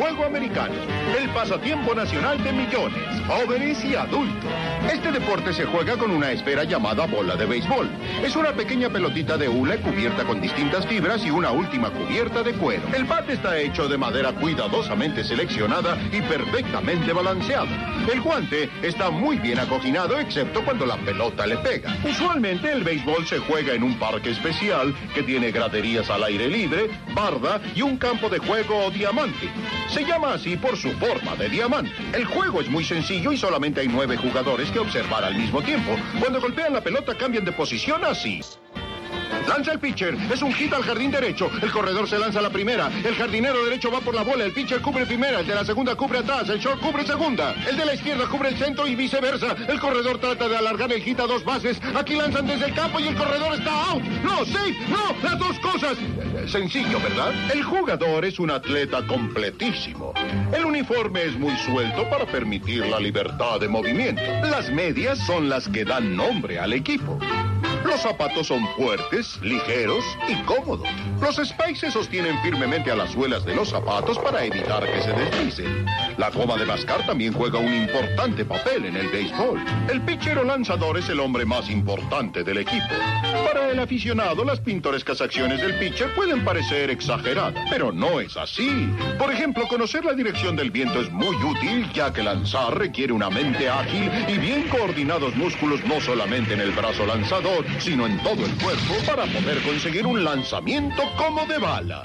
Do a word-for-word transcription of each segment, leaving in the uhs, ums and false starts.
juego americano, el pasatiempo nacional de millones, jóvenes y adultos. Este deporte se juega con una esfera llamada bola de béisbol. Es una pequeña pelotita de hule cubierta con distintas fibras y una última cubierta de cuero. El bate está hecho de madera cuidadosamente seleccionada y perfectamente balanceado. El guante está muy bien acoginado, excepto cuando la pelota le pega. Usualmente el béisbol se juega en un parque especial que tiene graderías al aire libre, barda y un campo de juego o diamante. Se llama así por su forma de diamante. El juego es muy sencillo y solamente hay nueve jugadores que observar al mismo tiempo. Cuando golpean la pelota cambian de posición así. Lanza el pitcher, es un hit al jardín derecho. El corredor se lanza a la primera. El jardinero derecho va por la bola. El pitcher cubre primera. El de la segunda cubre atrás. El short cubre segunda. El de la izquierda cubre el centro y viceversa. El corredor trata de alargar el hit a dos bases. Aquí lanzan desde el campo y el corredor está out. ¡No, safe! ¡No! ¡Las dos cosas! Sencillo, ¿verdad? El jugador es un atleta completísimo. El uniforme es muy suelto para permitir la libertad de movimiento. Las medias son las que dan nombre al equipo. Los zapatos son fuertes, ligeros y cómodos. Los spikes se sostienen firmemente a las suelas de los zapatos para evitar que se deslicen. La goma de mascar también juega un importante papel en el béisbol. El pitcher o lanzador es el hombre más importante del equipo. Para el aficionado, las pintorescas acciones del pitcher pueden parecer exageradas, pero no es así. Por ejemplo, conocer la dirección del viento es muy útil, ya que lanzar requiere una mente ágil y bien coordinados músculos no solamente en el brazo lanzador, sino en todo el cuerpo para poder conseguir un lanzamiento como de bala.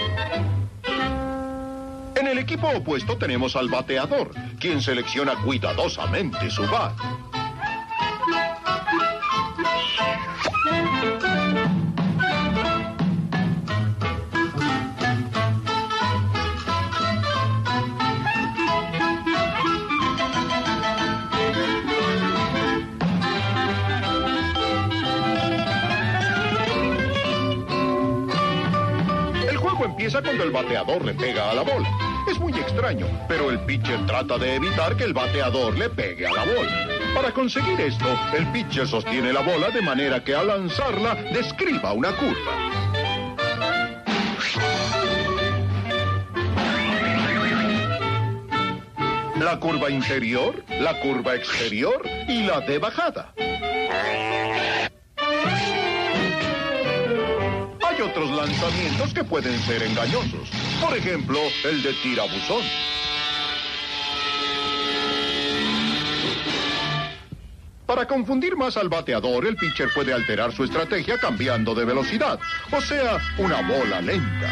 En el equipo opuesto tenemos al bateador, quien selecciona cuidadosamente su bat. Empieza cuando el bateador le pega a la bola. Es muy extraño, pero el pitcher trata de evitar que el bateador le pegue a la bola. Para conseguir esto, el pitcher sostiene la bola de manera que al lanzarla describa una curva. La curva interior, la curva exterior y la de bajada. Hay otros lanzamientos que pueden ser engañosos. Por ejemplo, el de tirabuzón. Para confundir más al bateador, el pitcher puede alterar su estrategia cambiando de velocidad, o sea, una bola lenta.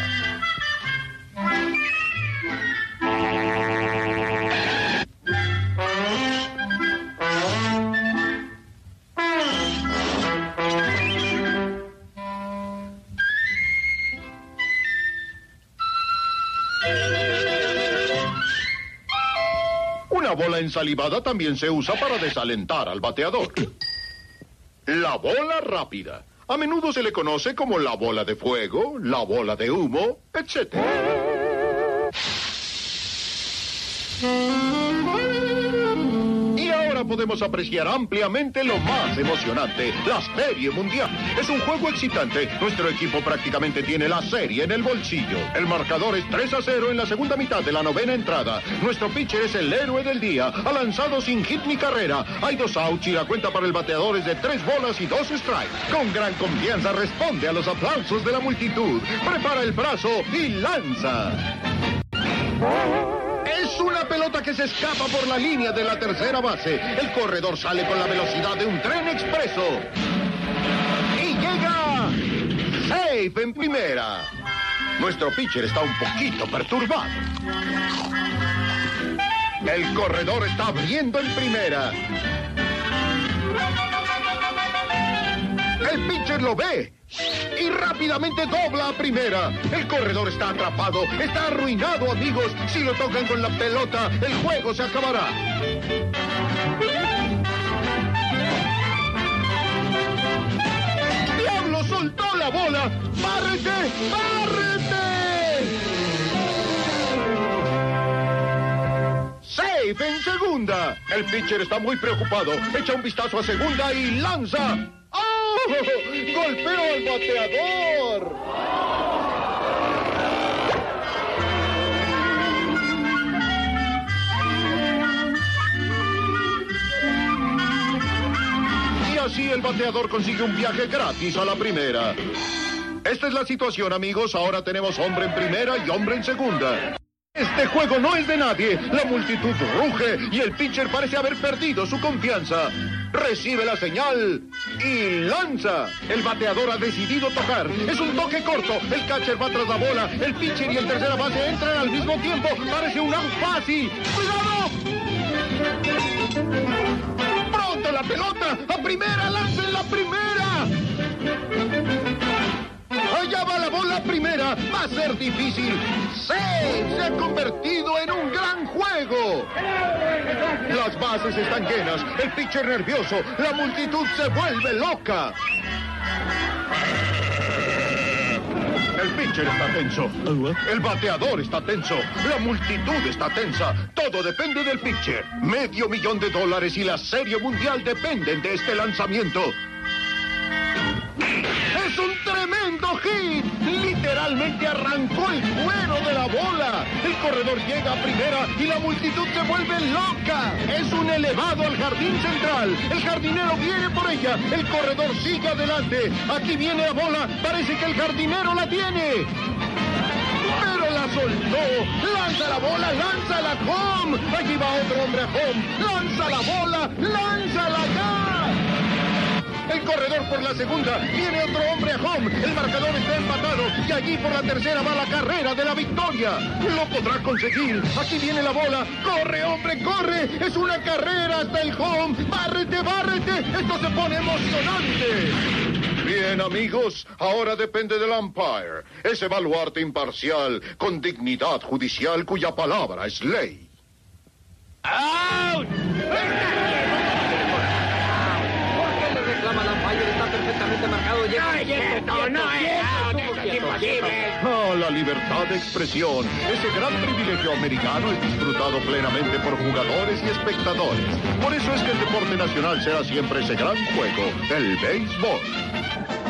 Una bola ensalivada también se usa para desalentar al bateador. La bola rápida. A menudo se le conoce como la bola de fuego, la bola de humo, etcétera. Y ahora podemos apreciar ampliamente lo más emocionante, la Serie Mundial. Es un juego excitante. Nuestro equipo prácticamente tiene la serie en el bolsillo. El marcador es tres a cero en la segunda mitad de la novena entrada. Nuestro pitcher es el héroe del día. Ha lanzado sin hit ni carrera. Hay dos outs y la cuenta para el bateador es de tres bolas y dos strikes. Con gran confianza responde a los aplausos de la multitud. Prepara el brazo y lanza. Es una pelota que se escapa por la línea de la tercera base. El corredor sale con la velocidad de un tren expreso. Y llega safe en primera. Nuestro pitcher está un poquito perturbado. El corredor está abriendo en primera. El pitcher lo ve y rápidamente dobla a primera. El corredor está atrapado, está arruinado, amigos. Si lo tocan con la pelota, el juego se acabará. ¡Diablo, soltó la bola! ¡Bárrete! ¡Bárrete! Safe en segunda. El pitcher está muy preocupado. Echa un vistazo a segunda y lanza. ¡Oh! ¡Golpeó al bateador! Así el bateador consigue un viaje gratis a la primera. Esta es la situación, amigos. Ahora tenemos hombre en primera y hombre en segunda. Este juego no es de nadie. La multitud ruge y el pitcher parece haber perdido su confianza. Recibe la señal y lanza. El bateador ha decidido tocar. Es un toque corto. El catcher va tras la bola. El pitcher y el tercera base entran al mismo tiempo. Parece un out fácil. ¡Cuidado! ¡Pronto la pelota! ¡A primera! ¡Lancen la primera! Allá va la bola primera. Va a ser difícil. ¡Sí! Se ha convertido en un gran juego. Las bases están llenas. El pitcher nervioso. La multitud se vuelve loca. El pitcher está tenso. El bateador está tenso. La multitud está tensa. Todo depende del pitcher. Medio millón de dólares y la Serie Mundial dependen de este lanzamiento. ¡Es un tremendo hit! Literalmente arrancó el cuero de la bola. El corredor llega a primera y la multitud se vuelve loca. Es un elevado al jardín central. El jardinero viene por ella. El corredor sigue adelante. Aquí viene la bola. Parece que el jardinero la tiene. Pero la soltó. Lanza la bola, lanza la home. Allí va otro hombre a home. Lanza la bola, lánzala ya. El corredor por la segunda. Viene otro hombre a home. El marcador está empatado. Y allí por la tercera va la carrera de la victoria. Lo podrá conseguir. Aquí viene la bola. ¡Corre, hombre, corre! Es una carrera hasta el home. ¡Bárrete, bárrete! Esto se pone emocionante. Bien, amigos. Ahora depende del umpire. Ese baluarte imparcial con dignidad judicial cuya palabra es ley. ¡Out! Está perfectamente marcado. No es cierto, no es imposible. Ah, la libertad de expresión. Ese gran privilegio americano es disfrutado plenamente por jugadores y espectadores. Por eso es que el deporte nacional será siempre ese gran juego, el béisbol.